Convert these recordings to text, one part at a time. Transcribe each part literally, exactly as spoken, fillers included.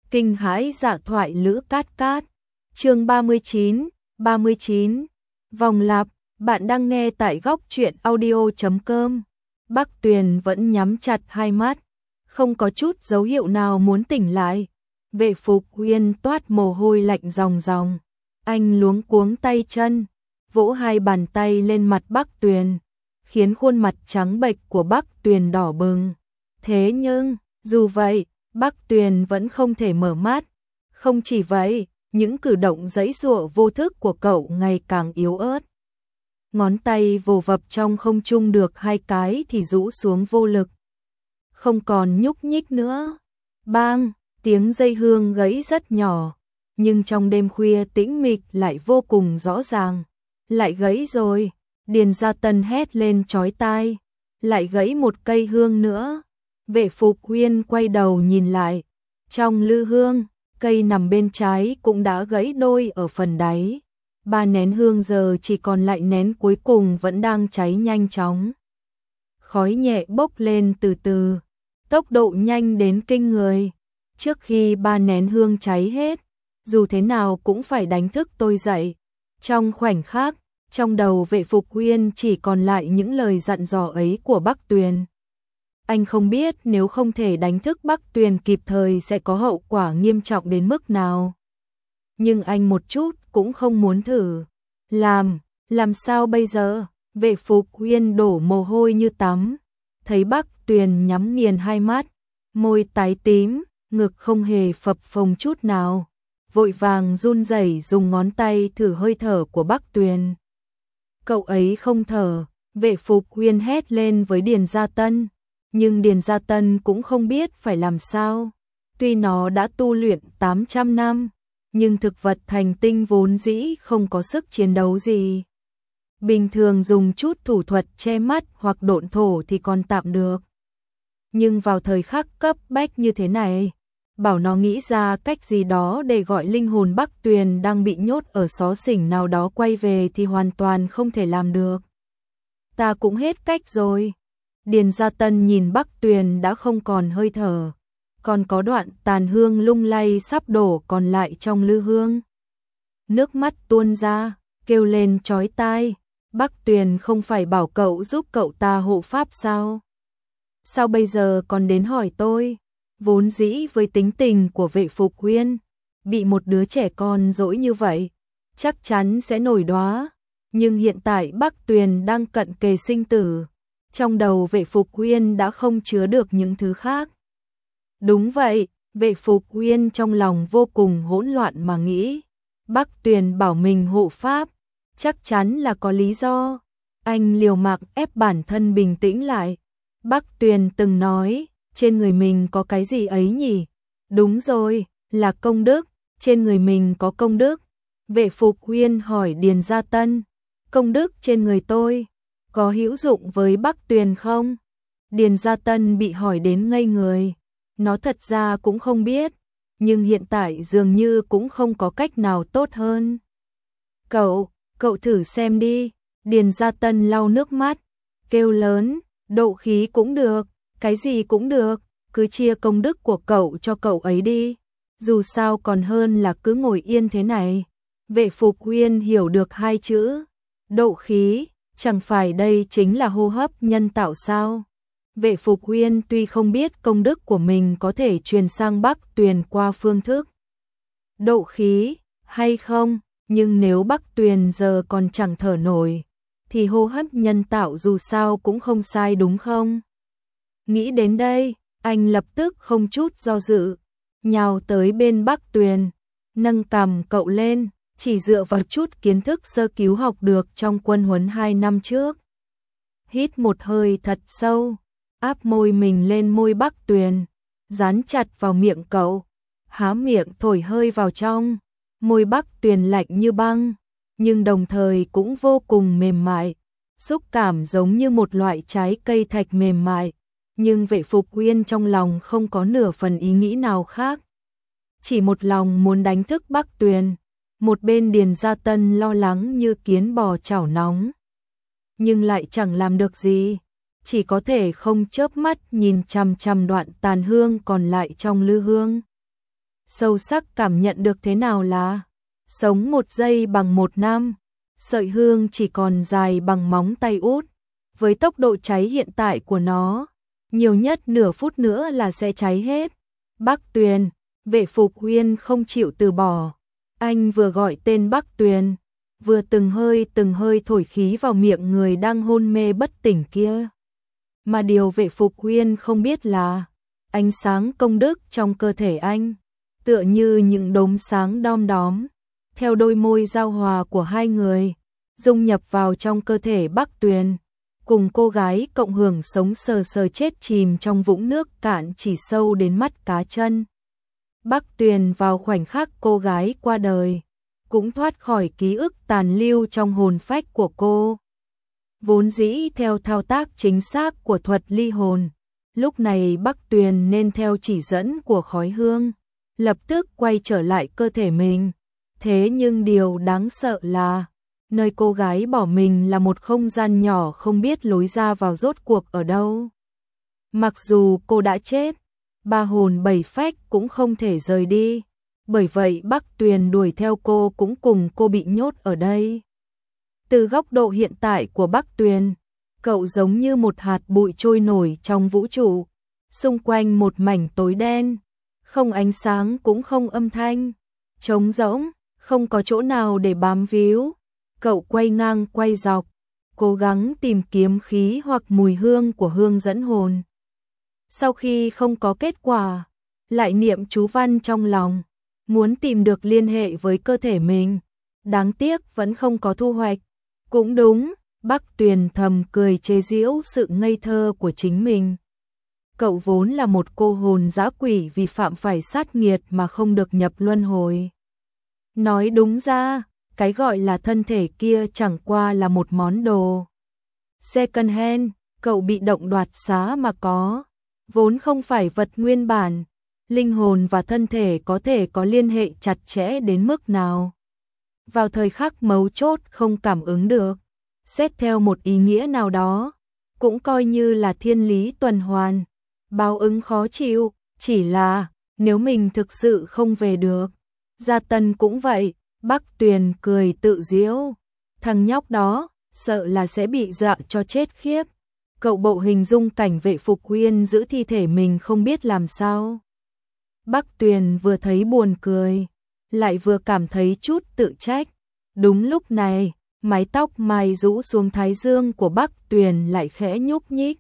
Kinh hãi dạ thoại Lữ Cát Cát. Chương ba mươi chín, ba mươi chín. Vòng lặp, bạn đang nghe tại góc truyện audio chấm com. Bắc Tuyền vẫn nhắm chặt hai mắt, không có chút dấu hiệu nào muốn tỉnh lại. Vệ Phục Uyên toát mồ hôi lạnh ròng ròng, anh luống cuống tay chân, vỗ hai bàn tay lên mặt Bắc Tuyền, khiến khuôn mặt trắng bệch của Bắc Tuyền đỏ bừng. Thế nhưng, dù vậy, Bắc Tuyền vẫn không thể mở mắt. Không chỉ vậy, những cử động giãy giụa vô thức của cậu ngày càng yếu ớt. Ngón tay vồ vập trong không trung được hai cái thì rũ xuống vô lực, không còn nhúc nhích nữa. Bang, tiếng dây hương gãy rất nhỏ, nhưng trong đêm khuya tĩnh mịch lại vô cùng rõ ràng. Lại gãy rồi, Điền Gia Tân hét lên chói tai. Lại gãy một cây hương nữa. Vệ Phục Uyên quay đầu nhìn lại, trong lư hương, cây nằm bên trái cũng đã gãy đôi ở phần đáy. Ba nén hương giờ chỉ còn lại nén cuối cùng vẫn đang cháy nhanh chóng. Khói nhẹ bốc lên từ từ, tốc độ nhanh đến kinh người. Trước khi ba nén hương cháy hết, dù thế nào cũng phải đánh thức tôi dậy. Trong khoảnh khắc, trong đầu Vệ Phục Uyên chỉ còn lại những lời dặn dò ấy của Bắc Tuyền. Anh không biết nếu không thể đánh thức Bắc Tuyền kịp thời sẽ có hậu quả nghiêm trọng đến mức nào. Nhưng anh một chút cũng không muốn thử. Làm, làm sao bây giờ? Vệ Phục Uyên đổ mồ hôi như tắm. Thấy Bắc Tuyền nhắm nghiền hai mắt, môi tái tím, ngực không hề phập phồng chút nào. Vội vàng run rẩy dùng ngón tay thử hơi thở của Bắc Tuyền. Cậu ấy không thở. Vệ Phục Uyên hét lên với Điền Gia Tân. Nhưng Điền Gia Tân cũng không biết phải làm sao. Tuy nó đã tu luyện tám trăm năm, nhưng thực vật thành tinh vốn dĩ không có sức chiến đấu gì. Bình thường dùng chút thủ thuật che mắt hoặc độn thổ thì còn tạm được. Nhưng vào thời khắc cấp bách như thế này, bảo nó nghĩ ra cách gì đó để gọi linh hồn Bắc Tuyền đang bị nhốt ở xó xỉnh nào đó quay về thì hoàn toàn không thể làm được. Ta cũng hết cách rồi. Điền Gia Tân nhìn Bắc Tuyền đã không còn hơi thở, còn có đoạn tàn hương lung lay sắp đổ còn lại trong lư hương. Nước mắt tuôn ra, kêu lên chói tai. Bắc Tuyền không phải bảo cậu giúp cậu ta hộ pháp sao? Sao bây giờ còn đến hỏi tôi? Vốn dĩ với tính tình của Vệ Phục Uyên, bị một đứa trẻ con dỗi như vậy, chắc chắn sẽ nổi đoá. Nhưng hiện tại Bắc Tuyền đang cận kề sinh tử. Trong đầu Vệ Phục Uyên đã không chứa được những thứ khác. Đúng vậy, Vệ Phục Uyên trong lòng vô cùng hỗn loạn mà nghĩ. Bắc Tuyền bảo mình hộ pháp, chắc chắn là có lý do. Anh liều mạng ép bản thân bình tĩnh lại. Bắc Tuyền từng nói, trên người mình có cái gì ấy nhỉ? Đúng rồi, là công đức, trên người mình có công đức. Vệ Phục Uyên hỏi Điền Gia Tân, công đức trên người tôi có hữu dụng với Bắc Tuyền không? Điền Gia Tân bị hỏi đến ngây người. Nó thật ra cũng không biết, nhưng hiện tại dường như cũng không có cách nào tốt hơn. Cậu, cậu thử xem đi. Điền Gia Tân lau nước mắt, kêu lớn, độ khí cũng được, cái gì cũng được, cứ chia công đức của cậu cho cậu ấy đi. Dù sao còn hơn là cứ ngồi yên thế này. Vệ Phục Uyên hiểu được hai chữ, độ khí. Chẳng phải đây chính là hô hấp nhân tạo sao? Vệ Phục Uyên tuy không biết công đức của mình có thể truyền sang Bắc Tuyền qua phương thức độ khí hay không, nhưng nếu Bắc Tuyền giờ còn chẳng thở nổi, thì hô hấp nhân tạo dù sao cũng không sai đúng không? Nghĩ đến đây, anh lập tức không chút do dự, nhào tới bên Bắc Tuyền, nâng cằm cậu lên. Chỉ dựa vào chút kiến thức sơ cứu học được trong quân huấn hai năm trước. Hít một hơi thật sâu, áp môi mình lên môi Bắc Tuyền, dán chặt vào miệng cậu, há miệng thổi hơi vào trong. Môi Bắc Tuyền lạnh như băng, nhưng đồng thời cũng vô cùng mềm mại, xúc cảm giống như một loại trái cây thạch mềm mại. Nhưng Vệ Phục Uyên trong lòng không có nửa phần ý nghĩ nào khác, chỉ một lòng muốn đánh thức Bắc Tuyền. Một bên Điền Gia Tân lo lắng như kiến bò chảo nóng, nhưng lại chẳng làm được gì, chỉ có thể không chớp mắt nhìn chằm chằm đoạn tàn hương còn lại trong lư hương. sâu sắc cảm nhận được thế nào là sống một giây bằng một năm, sợi hương chỉ còn dài bằng móng tay út. Với tốc độ cháy hiện tại của nó, nhiều nhất nửa phút nữa là sẽ cháy hết. Bắc Tuyền, Vệ Phục Uyên không chịu từ bỏ. Anh vừa gọi tên Bắc Tuyền, vừa từng hơi từng hơi thổi khí vào miệng người đang hôn mê bất tỉnh kia. Mà điều Vệ Phục Uyên không biết là ánh sáng công đức trong cơ thể anh, tựa như những đốm sáng đom đóm, theo đôi môi giao hòa của hai người, dung nhập vào trong cơ thể Bắc Tuyền, cùng cô gái cộng hưởng sống sờ sờ chết chìm trong vũng nước cạn chỉ sâu đến mắt cá chân. Bắc Tuyền vào khoảnh khắc cô gái qua đời, cũng thoát khỏi ký ức tàn lưu trong hồn phách của cô. Vốn dĩ theo thao tác chính xác của thuật ly hồn, lúc này Bắc Tuyền nên theo chỉ dẫn của khói hương, lập tức quay trở lại cơ thể mình. Thế nhưng điều đáng sợ là, nơi cô gái bỏ mình là một không gian nhỏ không biết lối ra vào rốt cuộc ở đâu. Mặc dù cô đã chết, ba hồn bảy phách cũng không thể rời đi, bởi vậy Bắc Tuyền đuổi theo cô cũng cùng cô bị nhốt ở đây. Từ góc độ hiện tại của Bắc Tuyền, cậu giống như một hạt bụi trôi nổi trong vũ trụ, xung quanh một mảnh tối đen, không ánh sáng cũng không âm thanh, trống rỗng, không có chỗ nào để bám víu. Cậu quay ngang quay dọc, cố gắng tìm kiếm khí hoặc mùi hương của hương dẫn hồn. Sau khi không có kết quả, lại niệm chú văn trong lòng, muốn tìm được liên hệ với cơ thể mình. Đáng tiếc vẫn không có thu hoạch. Cũng đúng, Bắc Tuyền thầm cười chế giễu sự ngây thơ của chính mình. Cậu vốn là một cô hồn dã quỷ vì phạm phải sát nghiệt mà không được nhập luân hồi. Nói đúng ra, cái gọi là thân thể kia chẳng qua là một món đồ second hand, cậu bị động đoạt xá mà có, vốn không phải vật nguyên bản. Linh hồn và thân thể có thể có liên hệ chặt chẽ đến mức nào. Vào thời khắc mấu chốt không cảm ứng được, xét theo một ý nghĩa nào đó, cũng coi như là thiên lý tuần hoàn, báo ứng khó chịu, chỉ là nếu mình thực sự không về được. Gia Tân cũng vậy. Bắc Tuyền cười tự giễu, thằng nhóc đó, sợ là sẽ bị dọa cho chết khiếp. Cậu bộ hình dung cảnh Vệ Phục Uyên giữ thi thể mình không biết làm sao. Bắc Tuyền vừa thấy buồn cười, lại vừa cảm thấy chút tự trách. Đúng lúc này, mái tóc mai rũ xuống thái dương của Bắc Tuyền lại khẽ nhúc nhích.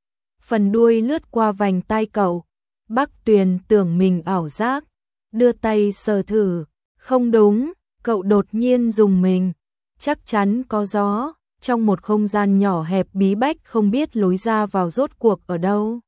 Phần đuôi lướt qua vành tai cậu, Bắc Tuyền tưởng mình ảo giác, đưa tay sờ thử, không đúng. Cậu đột nhiên rùng mình, chắc chắn có gió, trong một không gian nhỏ hẹp bí bách không biết lối ra vào rốt cuộc ở đâu.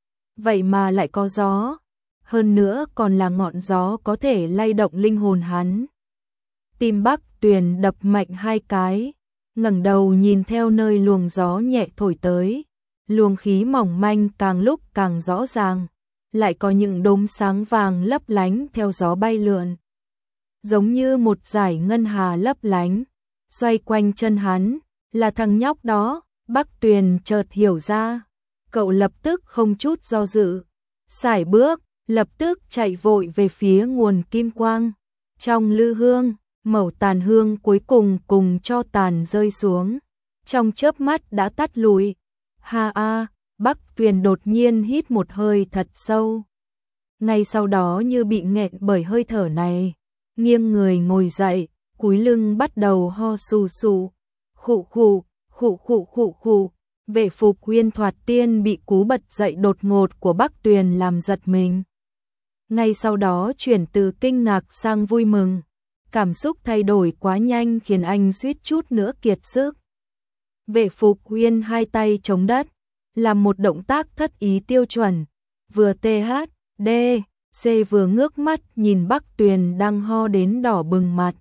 Vậy mà lại có gió, hơn nữa còn là ngọn gió có thể lay động linh hồn hắn. Tim Bắc Tuyền đập mạnh hai cái, ngẩng đầu nhìn theo nơi luồng gió nhẹ thổi tới, luồng khí mỏng manh càng lúc càng rõ ràng, lại có những đốm sáng vàng lấp lánh theo gió bay lượn. Giống như một dải ngân hà lấp lánh, xoay quanh chân hắn, là thằng nhóc đó. Bắc Tuyền chợt hiểu ra, cậu lập tức không chút do dự, sải bước, lập tức chạy vội về phía nguồn kim quang. Trong lư hương, mẩu tàn hương cuối cùng cùng cho tàn rơi xuống, trong chớp mắt đã tắt lụi. Ha a, Bắc Tuyền đột nhiên hít một hơi thật sâu. Ngay sau đó như bị nghẹn bởi hơi thở này, nghiêng người ngồi dậy, cúi lưng bắt đầu ho sù sù, khụ khụ, khụ khụ khụ khụ. Vệ Phục Uyên thoạt tiên bị cú bật dậy đột ngột của Bắc Tuyền làm giật mình. Ngay sau đó chuyển từ kinh ngạc sang vui mừng, cảm xúc thay đổi quá nhanh khiến anh suýt chút nữa kiệt sức. Vệ Phục Uyên hai tay chống đất, làm một động tác thất ý tiêu chuẩn, vừa tê hát, đê, C vừa ngước mắt nhìn Bắc Tuyền đang ho đến đỏ bừng mặt.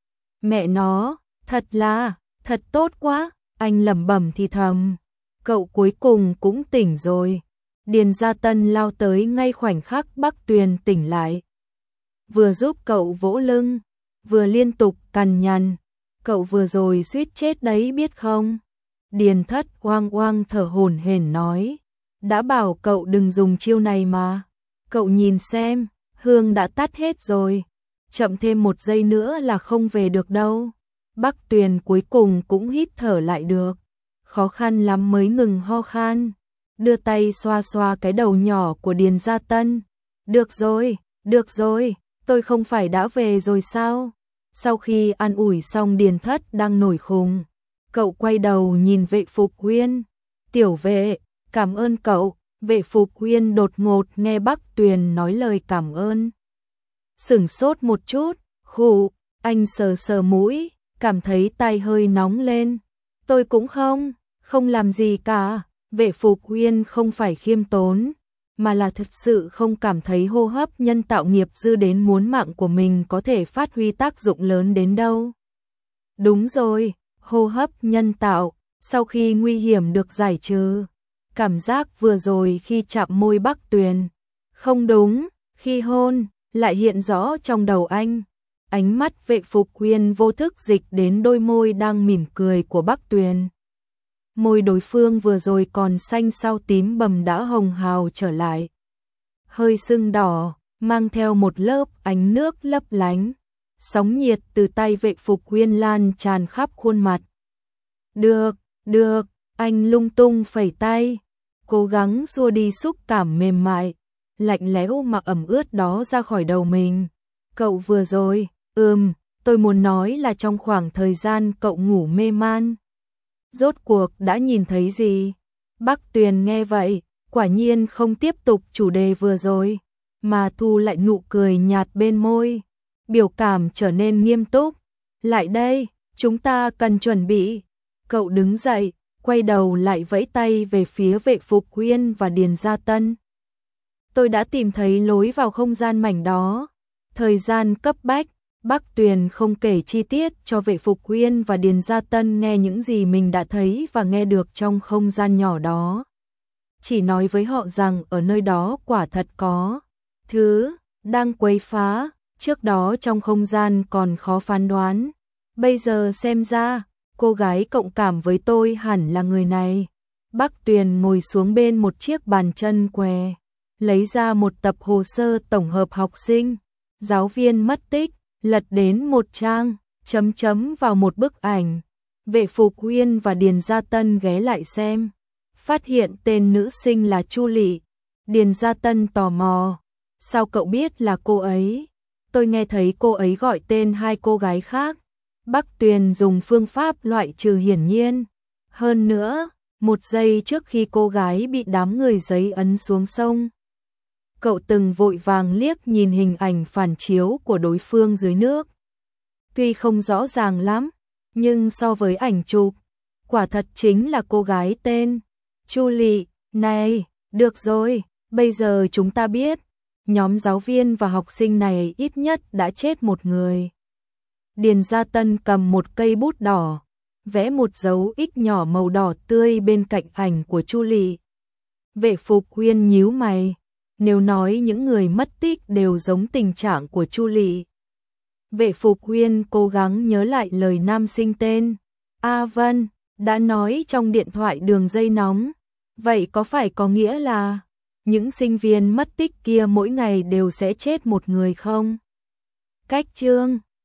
Mẹ nó, thật là, thật tốt quá, anh lẩm bẩm thì thầm. Cậu cuối cùng cũng tỉnh rồi. Điền Gia Tân lao tới ngay khoảnh khắc Bắc Tuyền tỉnh lại. Vừa giúp cậu vỗ lưng, vừa liên tục cằn nhằn. Cậu vừa rồi suýt chết đấy biết không? Điền Thất oang oang thở hổn hển nói. Đã bảo cậu đừng dùng chiêu này mà. Cậu nhìn xem, Hương đã tắt hết rồi, chậm thêm một giây nữa là không về được đâu. Bắc Tuyền cuối cùng cũng hít thở lại được, khó khăn lắm mới ngừng ho khan, đưa tay xoa xoa cái đầu nhỏ của Điền Gia Tân. Được rồi, được rồi, tôi không phải đã về rồi sao? Sau khi an ủi xong Điền Thất đang nổi khùng, cậu quay đầu nhìn Vệ Phục Huyên. Tiểu Vệ, cảm ơn cậu. Vệ Phục Huyên đột ngột nghe Bắc Tuyền nói lời cảm ơn, sửng sốt một chút, khụ, anh sờ sờ mũi, cảm thấy tay hơi nóng lên. Tôi cũng không, không làm gì cả. Vệ Phục Huyên không phải khiêm tốn, mà là thực sự không cảm thấy hô hấp nhân tạo nghiệp dư đến muốn mạng của mình có thể phát huy tác dụng lớn đến đâu. Đúng rồi, hô hấp nhân tạo, sau khi nguy hiểm được giải trừ. Cảm giác vừa rồi khi chạm môi Bắc Tuyền, không đúng, khi hôn, lại hiện rõ trong đầu anh. Ánh mắt Vệ Phục Huyên vô thức dịch đến đôi môi đang mỉm cười của Bắc Tuyền. Môi đối phương vừa rồi còn xanh sau tím bầm đã hồng hào trở lại, hơi sưng đỏ, mang theo một lớp ánh nước lấp lánh. Sóng nhiệt từ tay Vệ Phục Huyên lan tràn khắp khuôn mặt. Được, được, anh lung tung phẩy tay, cố gắng xua đi xúc cảm mềm mại, lạnh lẽo mà ẩm ướt đó ra khỏi đầu mình. Cậu vừa rồi, ừm, tôi muốn nói là trong khoảng thời gian cậu ngủ mê man, rốt cuộc đã nhìn thấy gì? Bắc Tuyền nghe vậy, quả nhiên không tiếp tục chủ đề vừa rồi, mà thu lại nụ cười nhạt bên môi, biểu cảm trở nên nghiêm túc. Lại đây, chúng ta cần chuẩn bị. Cậu đứng dậy, quay đầu lại vẫy tay về phía Vệ Phục Huyên và Điền Gia Tân. Tôi đã tìm thấy lối vào không gian mảnh đó. Thời gian cấp bách, Bắc Tuyền không kể chi tiết cho Vệ Phục Huyên và Điền Gia Tân nghe những gì mình đã thấy và nghe được trong không gian nhỏ đó. Chỉ nói với họ rằng ở nơi đó quả thật có thứ đang quấy phá, trước đó trong không gian còn khó phán đoán. Bây giờ xem ra, cô gái cộng cảm với tôi hẳn là người này. Bắc Tuyền ngồi xuống bên một chiếc bàn chân què, lấy ra một tập hồ sơ tổng hợp học sinh, giáo viên mất tích, lật đến một trang, chấm chấm vào một bức ảnh. Vệ Phục Huyên và Điền Gia Tân ghé lại xem, phát hiện tên nữ sinh là Chu Lị. Điền Gia Tân tò mò, sao cậu biết là cô ấy? Tôi nghe thấy cô ấy gọi tên hai cô gái khác. Bắc Tuyền dùng phương pháp loại trừ hiển nhiên. Hơn nữa, một giây trước khi cô gái bị đám người giấy ấn xuống sông, cậu từng vội vàng liếc nhìn hình ảnh phản chiếu của đối phương dưới nước. Tuy không rõ ràng lắm, nhưng so với ảnh chụp, quả thật chính là cô gái tên Chu Lị. Này, được rồi, bây giờ chúng ta biết, nhóm giáo viên và học sinh này ít nhất đã chết một người. Điền Gia Tân cầm một cây bút đỏ, vẽ một dấu X nhỏ màu đỏ tươi bên cạnh ảnh của Chu Lị. Vệ Phục Huyên nhíu mày, nếu nói những người mất tích đều giống tình trạng của Chu Lị. Vệ Phục Huyên cố gắng nhớ lại lời nam sinh tên A Vân đã nói trong điện thoại đường dây nóng. Vậy có phải có nghĩa là những sinh viên mất tích kia mỗi ngày đều sẽ chết một người không? Cách chương